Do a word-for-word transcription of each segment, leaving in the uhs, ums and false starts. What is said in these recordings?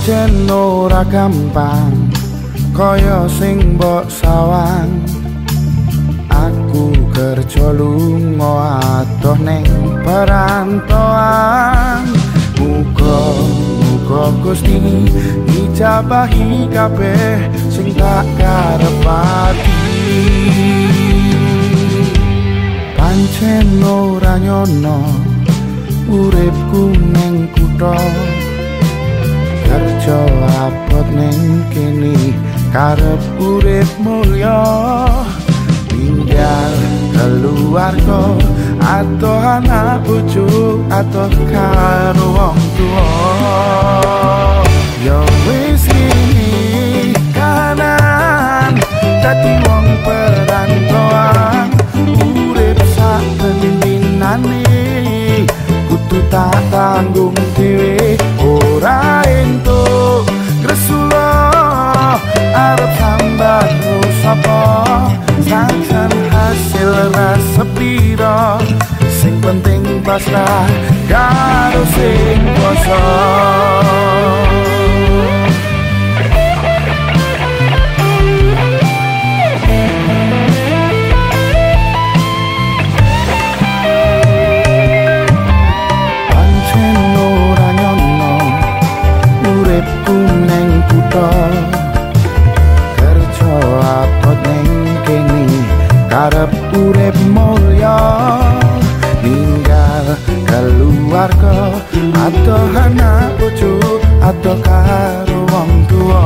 Pancen ora gampang kaya sing mbok sawang. Aku kerja lunga adoh ning perantauan. Muga-muga Gusti ngijabahi kabeh sing tak karepati. Pancen ora nyono uripku ning kutha, kerja abot ning kene karep urip mulya. Tinggal keluarga atau anak bojo atau karo wong tuwa. Ya wis ngene kanan dadi wong perantauan. Urip sak pendinane kudu tak tanggung dhewe, ora entuk gresula arep sambat sapa. Sajan hasil rasa pira, sing penting pasrah karo sing kuasa. Pancen ora nyono uripku ning kutha, kerja abot ning kene karep urip mulya. Ninggal keluarga atau anak bojo atau karo wong tuwa.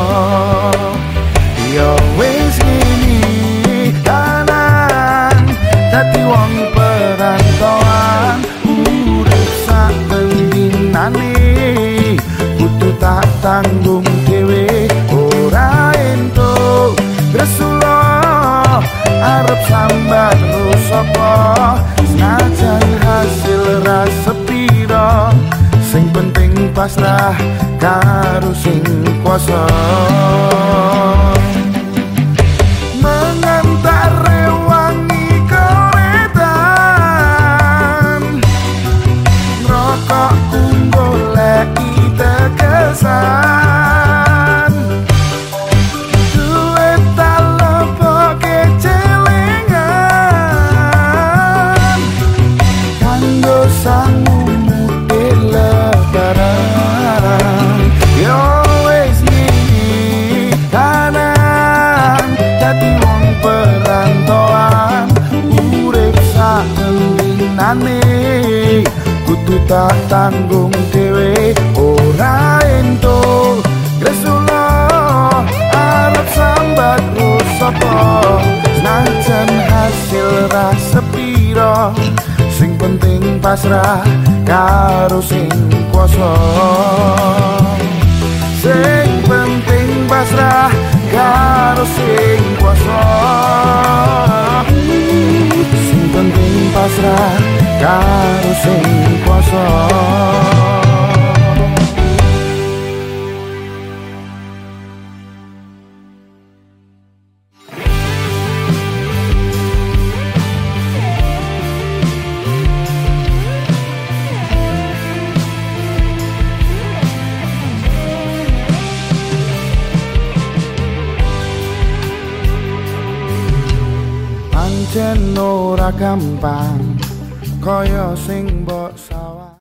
Ya wis ngene kanan dadi wong perantauan. Urip sak pendinane kudu tak tanggung dhewe, ora entuk gresula arep sambat sapa. Senajan hasil rasa pira, sing penting pasrah karo sing kuasa. Mengantar rewangi koretan, rokokku goleki tegesan. Duit tak lepoke celengan, kanggo sangu mudik lebaran. Yo wis ngene kanan dadi wong perantauan. Urip sak pendinane kudu tak tanggung dhewe, ora entuk gresula arep sambat sapa. Senajan hasil rasa pira, sing penting pasrah karo sing kuasa. Sing penting pasrah karo sing kuasa. Sing penting pasrah karo sing kuasa. Pancen ora gampang kaya sing mbok sawang.